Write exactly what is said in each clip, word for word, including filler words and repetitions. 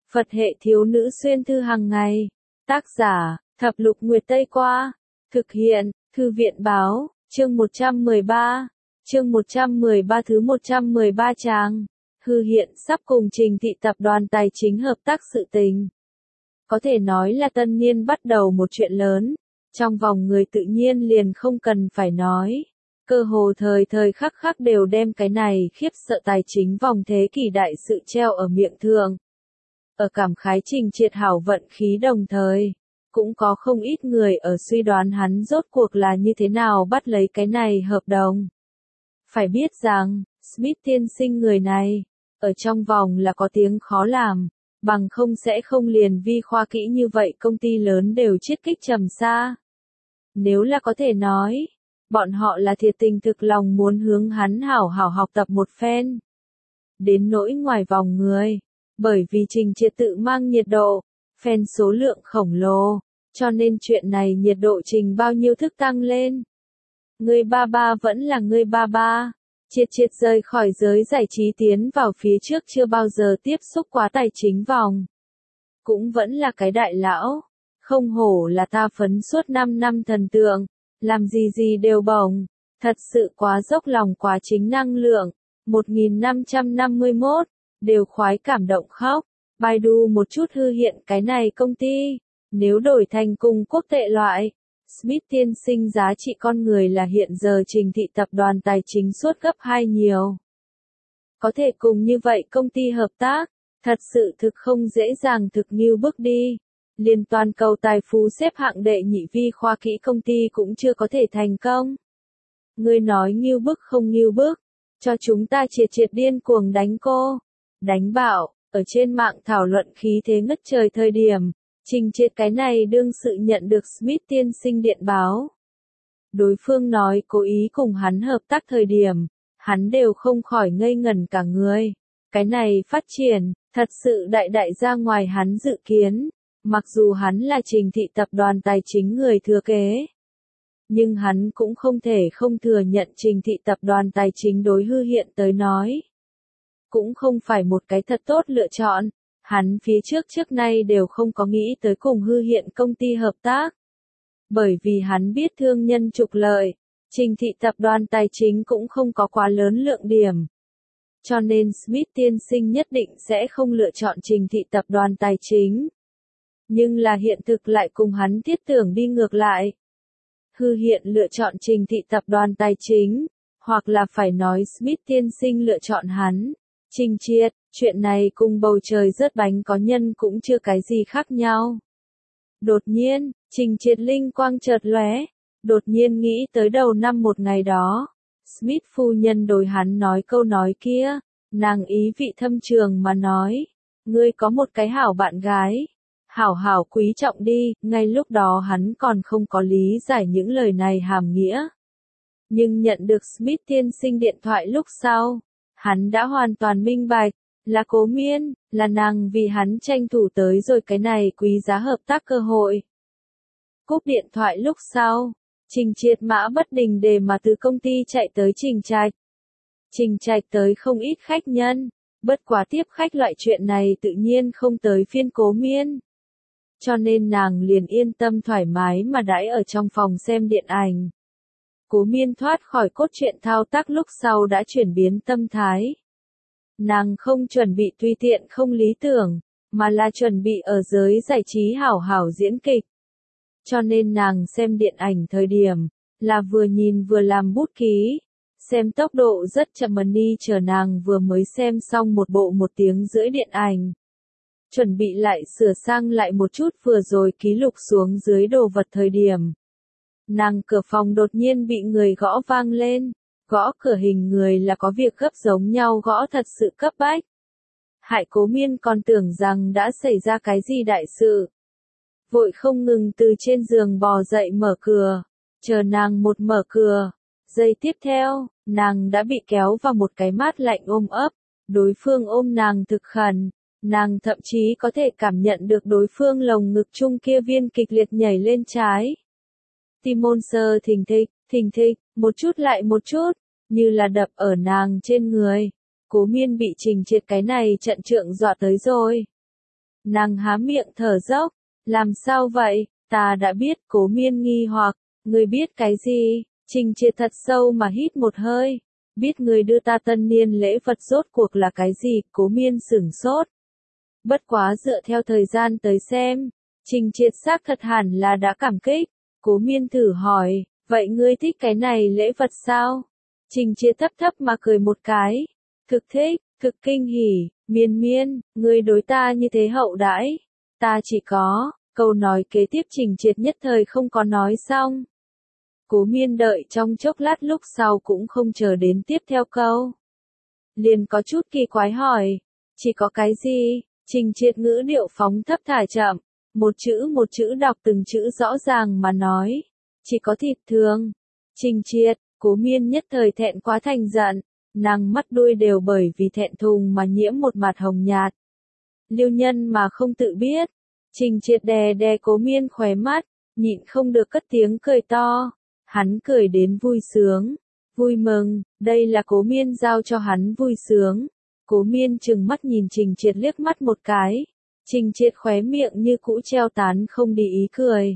Phật hệ thiếu nữ xuyên thư hàng ngày. Tác giả, Thập Lục Nguyệt Tây Qua. Thực hiện, Thư viện Báo, chương một trăm mười ba. Chương một trăm mười ba thứ một trăm mười ba trang. Hư Hiện sắp cùng Trình Thị tập đoàn tài chính hợp tác sự tình. Có thể nói là tân niên bắt đầu một chuyện lớn. Trong vòng người tự nhiên liền không cần phải nói. Cơ hồ thời thời khắc khắc đều đem cái này khiếp sợ tài chính vòng thế kỷ đại sự treo ở miệng thường. Ở cảm khái Trình Triệt hảo vận khí đồng thời, cũng có không ít người ở suy đoán hắn rốt cuộc là như thế nào bắt lấy cái này hợp đồng. Phải biết rằng, Smith tiên sinh người này, ở trong vòng là có tiếng khó làm, bằng không sẽ không liền vi khoa kỹ như vậy công ty lớn đều chiết kích trầm xa. Nếu là có thể nói, bọn họ là thiệt tình thực lòng muốn hướng hắn hảo hảo học tập một phen. Đến nỗi ngoài vòng người, bởi vì Trình Triệt tự mang nhiệt độ, fan số lượng khổng lồ, cho nên chuyện này nhiệt độ Trình bao nhiêu thức tăng lên. Người ba ba vẫn là người ba ba, Triệt Triệt rời khỏi giới giải trí tiến vào phía trước chưa bao giờ tiếp xúc quá tài chính vòng. Cũng vẫn là cái đại lão, không hổ là ta phấn suốt năm năm thần tượng, làm gì gì đều bổng, thật sự quá dốc lòng quá chính năng lượng. một nghìn năm trăm năm mươi mốt, đều khoái cảm động khóc. Baidu một chút Hư Hiện cái này công ty, nếu đổi thành cùng quốc tệ loại, Smith tiên sinh giá trị con người là hiện giờ Trình Thị tập đoàn tài chính suốt gấp hai nhiều. Có thể cùng như vậy công ty hợp tác, thật sự thực không dễ dàng thực như bước đi. Liên toàn cầu tài phú xếp hạng đệ nhị vi khoa kỹ công ty cũng chưa có thể thành công. Ngươi nói nghiêu bức không nghiêu bức, cho chúng ta Triệt Triệt điên cuồng đánh cô, đánh bạo, ở trên mạng thảo luận khí thế ngất trời thời điểm, Trình Triệt cái này đương sự nhận được Smith tiên sinh điện báo. Đối phương nói cố ý cùng hắn hợp tác thời điểm, hắn đều không khỏi ngây ngẩn cả người. Cái này phát triển, thật sự đại đại ra ngoài hắn dự kiến. Mặc dù hắn là Trình Thị tập đoàn tài chính người thừa kế, nhưng hắn cũng không thể không thừa nhận Trình Thị tập đoàn tài chính đối Hư Hiện tới nói. Cũng không phải một cái thật tốt lựa chọn, hắn phía trước trước nay đều không có nghĩ tới cùng Hư Hiện công ty hợp tác. Bởi vì hắn biết thương nhân trục lợi, Trình Thị tập đoàn tài chính cũng không có quá lớn lượng điểm. Cho nên Smith tiên sinh nhất định sẽ không lựa chọn Trình Thị tập đoàn tài chính. Nhưng là hiện thực lại cùng hắn thiết tưởng đi ngược lại. Hư Hiện lựa chọn Trình Thị tập đoàn tài chính, hoặc là phải nói Smith tiên sinh lựa chọn hắn. Trình Triệt, chuyện này cùng bầu trời rớt bánh có nhân cũng chưa cái gì khác nhau. Đột nhiên, Trình Triệt linh quang chợt lóe, đột nhiên nghĩ tới đầu năm một ngày đó. Smith phu nhân đối hắn nói câu nói kia, nàng ý vị thâm trường mà nói, ngươi có một cái hảo bạn gái. Hảo hảo quý trọng đi, ngay lúc đó hắn còn không có lý giải những lời này hàm nghĩa. Nhưng nhận được Smith tiên sinh điện thoại lúc sau, hắn đã hoàn toàn minh bạch, là Cố Miên, là nàng vì hắn tranh thủ tới rồi cái này quý giá hợp tác cơ hội. Cúp điện thoại lúc sau, Trình Triệt mã bất đình đề mà từ công ty chạy tới Trình Trạch. Trình Trạch tới không ít khách nhân, bất quá tiếp khách loại chuyện này tự nhiên không tới phiên Cố Miên. Cho nên nàng liền yên tâm thoải mái mà đãi ở trong phòng xem điện ảnh. Cố Miên thoát khỏi cốt truyện thao tác lúc sau đã chuyển biến tâm thái. Nàng không chuẩn bị tùy tiện không lý tưởng, mà là chuẩn bị ở giới giải trí hảo hảo diễn kịch. Cho nên nàng xem điện ảnh thời điểm, là vừa nhìn vừa làm bút ký. Xem tốc độ rất chậm đi chờ nàng vừa mới xem xong một bộ một tiếng rưỡi điện ảnh. Chuẩn bị lại sửa sang lại một chút vừa rồi ký lục xuống dưới đồ vật thời điểm. Nàng cửa phòng đột nhiên bị người gõ vang lên, gõ cửa hình người là có việc gấp giống nhau gõ thật sự cấp bách. Hại Cố Miên còn tưởng rằng đã xảy ra cái gì đại sự. Vội không ngừng từ trên giường bò dậy mở cửa, chờ nàng một mở cửa, giây tiếp theo, nàng đã bị kéo vào một cái mát lạnh ôm ấp, đối phương ôm nàng thực khẩn. Nàng thậm chí có thể cảm nhận được đối phương lồng ngực chung kia viên kịch liệt nhảy lên trái. Tim môn sơ thình thịch, thình thịch, một chút lại một chút, như là đập ở nàng trên người. Cố Miên bị Trình Triệt cái này trận trượng dọa tới rồi. Nàng há miệng thở dốc, làm sao vậy, ta đã biết, Cố Miên nghi hoặc, ngươi biết cái gì, Trình Triệt thật sâu mà hít một hơi, biết ngươi đưa ta tân niên lễ vật rốt cuộc là cái gì, Cố Miên sửng sốt. Bất quá dựa theo thời gian tới xem, Trình Triệt xác thật hẳn là đã cảm kích, Cố Miên thử hỏi, vậy ngươi thích cái này lễ vật sao? Trình Triệt thấp thấp mà cười một cái, cực thích, cực kinh hỉ, Miên Miên, ngươi đối ta như thế hậu đãi, ta chỉ có, câu nói kế tiếp Trình Triệt nhất thời không có nói xong. Cố Miên đợi trong chốc lát lúc sau cũng không chờ đến tiếp theo câu. Liền có chút kỳ quái hỏi, chỉ có cái gì? Trình Triệt ngữ điệu phóng thấp thả chậm, một chữ một chữ đọc từng chữ rõ ràng mà nói, chỉ có thịt thường. Trình Triệt, Cố Miên nhất thời thẹn quá thành giận, nàng mắt đuôi đều bởi vì thẹn thùng mà nhiễm một mặt hồng nhạt. Lưu Nhân mà không tự biết, Trình Triệt đè đè Cố Miên khóe mắt, nhịn không được cất tiếng cười to, hắn cười đến vui sướng, vui mừng, đây là Cố Miên giao cho hắn vui sướng. Cố Miên trừng mắt nhìn Trình Triệt liếc mắt một cái, Trình Triệt khóe miệng như cũ treo tán không đi ý cười.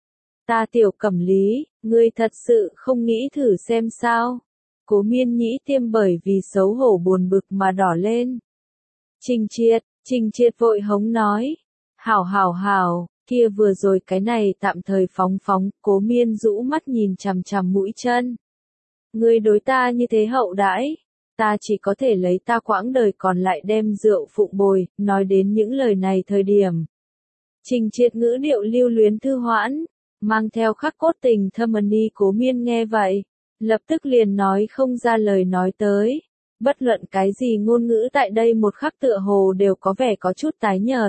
Ta Tiểu Cẩm Lý, ngươi thật sự không nghĩ thử xem sao? Cố Miên nhĩ tiêm bởi vì xấu hổ buồn bực mà đỏ lên. Trình Triệt, Trình Triệt vội hống nói, hảo hảo hảo, kia vừa rồi cái này tạm thời phóng phóng, Cố Miên rũ mắt nhìn chằm chằm mũi chân. Ngươi đối ta như thế hậu đãi, ta chỉ có thể lấy ta quãng đời còn lại đem rượu phụng bồi, nói đến những lời này thời điểm. Trình Triệt ngữ điệu lưu luyến thư hoãn, mang theo khắc cốt tình thâm ân ni. Cố Miên nghe vậy, lập tức liền nói không ra lời nói tới, bất luận cái gì ngôn ngữ tại đây một khắc tựa hồ đều có vẻ có chút tái nhợt.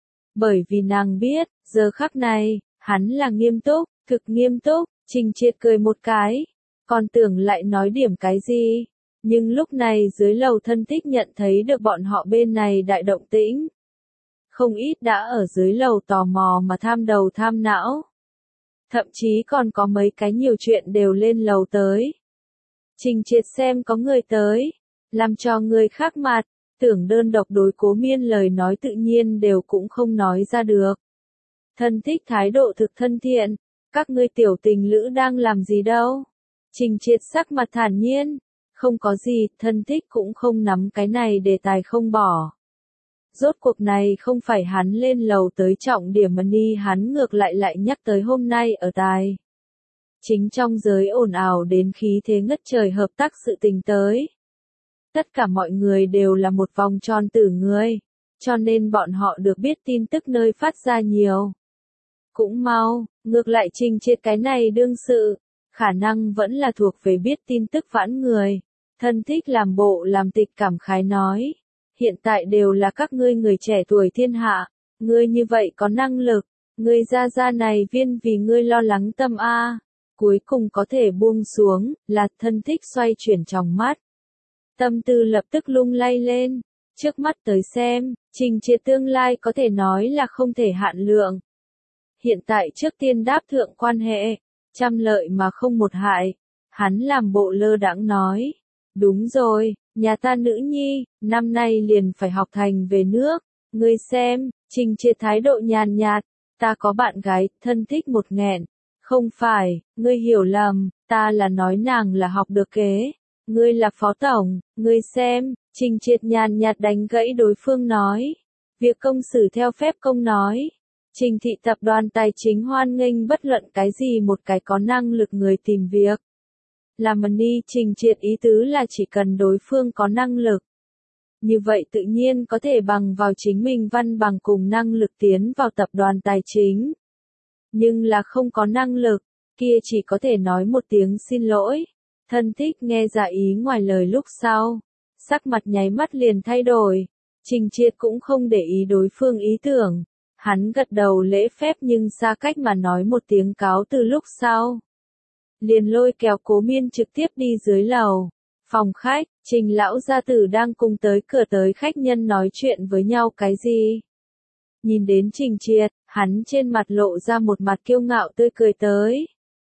Bởi vì nàng biết, giờ khắc này, hắn là nghiêm túc, cực nghiêm túc. Trình Triệt cười một cái, còn tưởng lại nói điểm cái gì. Nhưng lúc này dưới lầu thân thích nhận thấy được bọn họ bên này đại động tĩnh. Không ít đã ở dưới lầu tò mò mà tham đầu tham não. Thậm chí còn có mấy cái nhiều chuyện đều lên lầu tới. Trình Triệt xem có người tới, làm cho người khác mặt, tưởng đơn độc đối Cố Miên lời nói tự nhiên đều cũng không nói ra được. Thân thích thái độ thực thân thiện, các ngươi tiểu tình lữ đang làm gì đâu? Trình Triệt sắc mặt thản nhiên. Không có gì, thân thích cũng không nắm cái này đề tài không bỏ. Rốt cuộc này không phải hắn lên lầu tới trọng điểm mà ni hắn ngược lại lại nhắc tới hôm nay ở tài. Chính trong giới ồn ào đến khí thế ngất trời hợp tác sự tình tới. Tất cả mọi người đều là một vòng tròn tử người, cho nên bọn họ được biết tin tức nơi phát ra nhiều. Cũng mau, ngược lại Trình Triệt cái này đương sự, khả năng vẫn là thuộc về biết tin tức vãn người. Thân thích làm bộ làm tịch cảm khái nói, hiện tại đều là các ngươi người trẻ tuổi thiên hạ, ngươi như vậy có năng lực, ngươi ra ra này viên vì ngươi lo lắng tâm a, cuối cùng có thể buông xuống, là thân thích xoay chuyển trong mắt. Tâm tư lập tức lung lay lên, trước mắt tới xem, Trình Triệt tương lai có thể nói là không thể hạn lượng. Hiện tại trước tiên đáp thượng quan hệ, trăm lợi mà không một hại, hắn làm bộ lơ đãng nói. Đúng rồi, nhà ta nữ nhi, năm nay liền phải học thành về nước, ngươi xem, Trình Triệt thái độ nhàn nhạt, ta có bạn gái, thân thích một nghẹn, không phải, ngươi hiểu lầm, ta là nói nàng là học được kế, ngươi là phó tổng, ngươi xem, Trình Triệt nhàn nhạt đánh gãy đối phương nói, việc công xử theo phép công nói, Trình thị tập đoàn tài chính hoan nghênh bất luận cái gì một cái có năng lực người tìm việc. Làm ni Trình Triệt ý tứ là chỉ cần đối phương có năng lực. Như vậy tự nhiên có thể bằng vào chính mình văn bằng cùng năng lực tiến vào tập đoàn tài chính. Nhưng là không có năng lực, kia chỉ có thể nói một tiếng xin lỗi. Thân thích nghe ra ý ngoài lời lúc sau. Sắc mặt nháy mắt liền thay đổi. Trình Triệt cũng không để ý đối phương ý tưởng. Hắn gật đầu lễ phép nhưng xa cách mà nói một tiếng cáo từ lúc sau. Liền lôi kéo Cố Miên trực tiếp đi dưới lầu. Phòng khách, Trình lão gia tử đang cùng tới cửa tới khách nhân nói chuyện với nhau cái gì. Nhìn đến Trình Triệt, hắn trên mặt lộ ra một mặt kiêu ngạo tươi cười tới.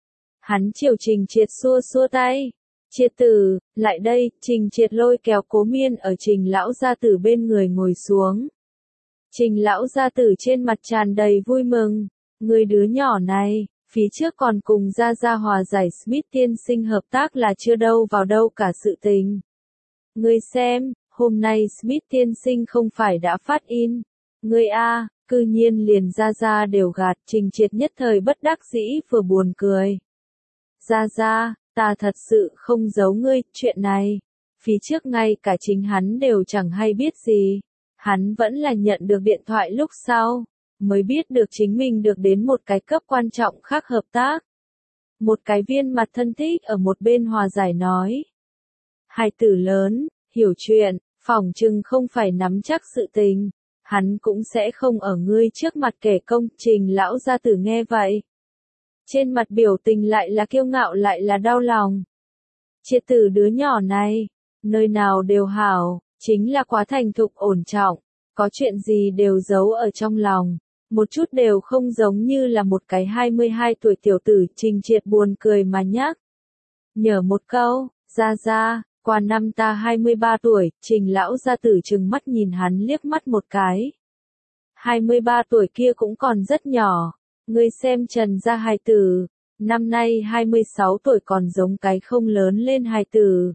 Hắn chiều Trình Triệt xua xua tay. Triệt tử, lại đây, Trình Triệt lôi kéo Cố Miên ở Trình lão gia tử bên người ngồi xuống. Trình lão gia tử trên mặt tràn đầy vui mừng. Người đứa nhỏ này, phía trước còn cùng Gia Gia hòa giải Smith tiên sinh hợp tác là chưa đâu vào đâu cả sự tình. Ngươi xem, hôm nay Smith tiên sinh không phải đã phát in. Ngươi a, cư nhiên liền Gia Gia đều gạt. Trình Triệt nhất thời bất đắc dĩ vừa buồn cười. Gia Gia, ta thật sự không giấu ngươi, chuyện này. Phía trước ngay cả chính hắn đều chẳng hay biết gì. Hắn vẫn là nhận được điện thoại lúc sau, mới biết được chính mình được đến một cái cấp quan trọng khác hợp tác. Một cái viên mặt thân thích ở một bên hòa giải nói. Hai tử lớn, hiểu chuyện, phỏng chừng không phải nắm chắc sự tình. Hắn cũng sẽ không ở ngươi trước mặt kể công. Trình lão gia tử nghe vậy. Trên mặt biểu tình lại là kiêu ngạo lại là đau lòng. Triệt tử đứa nhỏ này, nơi nào đều hảo, chính là quá thành thục ổn trọng, có chuyện gì đều giấu ở trong lòng, một chút đều không giống như là một cái hai mươi hai tuổi tiểu tử. Trình Triệt buồn cười mà nhắc. Nhờ một câu, Gia Gia, qua năm ta hai mươi ba tuổi. Trình lão gia tử trừng mắt nhìn hắn liếc mắt một cái. hai mươi ba tuổi kia cũng còn rất nhỏ, ngươi xem Trần gia hài tử, năm nay hai mươi sáu tuổi còn giống cái không lớn lên hài tử.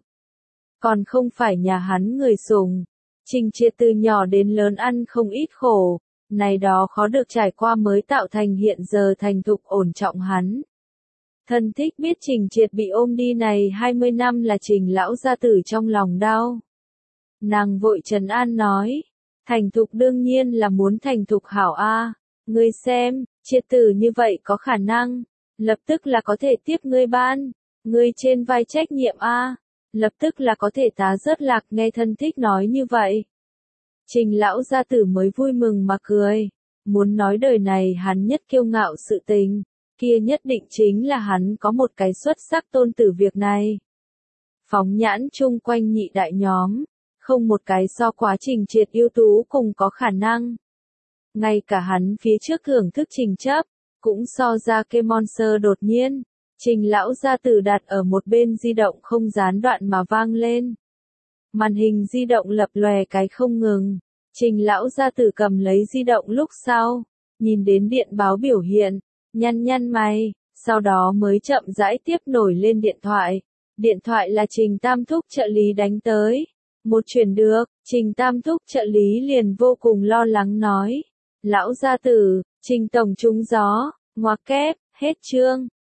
Còn không phải nhà hắn người sùng. Trình Triệt từ nhỏ đến lớn ăn không ít khổ, này đó khó được trải qua mới tạo thành hiện giờ thành thục ổn trọng hắn. Thân thích biết Trình Triệt bị ôm đi này hai mươi năm là Trình lão gia tử trong lòng đau. Nàng vội trấn an nói, thành thục đương nhiên là muốn thành thục hảo a, ngươi xem, Triệt tử như vậy có khả năng, lập tức là có thể tiếp ngươi ban, ngươi trên vai trách nhiệm a. Lập tức là có thể tá rớt lạc. Nghe thân thích nói như vậy, Trình lão gia tử mới vui mừng mà cười. Muốn nói đời này hắn nhất kiêu ngạo sự tình, kia nhất định chính là hắn có một cái xuất sắc tôn tử việc này. Phóng nhãn chung quanh nhị đại nhóm, không một cái so quá Trình Triệt ưu tú cùng có khả năng. Ngay cả hắn phía trước thưởng thức Trình chấp, cũng so ra cái monster đột nhiên. Trình lão gia tử đặt ở một bên di động không gián đoạn mà vang lên. Màn hình di động lập lòe cái không ngừng. Trình lão gia tử cầm lấy di động lúc sau, nhìn đến điện báo biểu hiện, nhăn nhăn mày, sau đó mới chậm rãi tiếp nổi lên điện thoại. Điện thoại là Trình Tam Thúc trợ lý đánh tới. Một chuyển được, Trình Tam Thúc trợ lý liền vô cùng lo lắng nói. Lão gia tử, Trình tổng trúng gió, ngoặc kép, hết chương.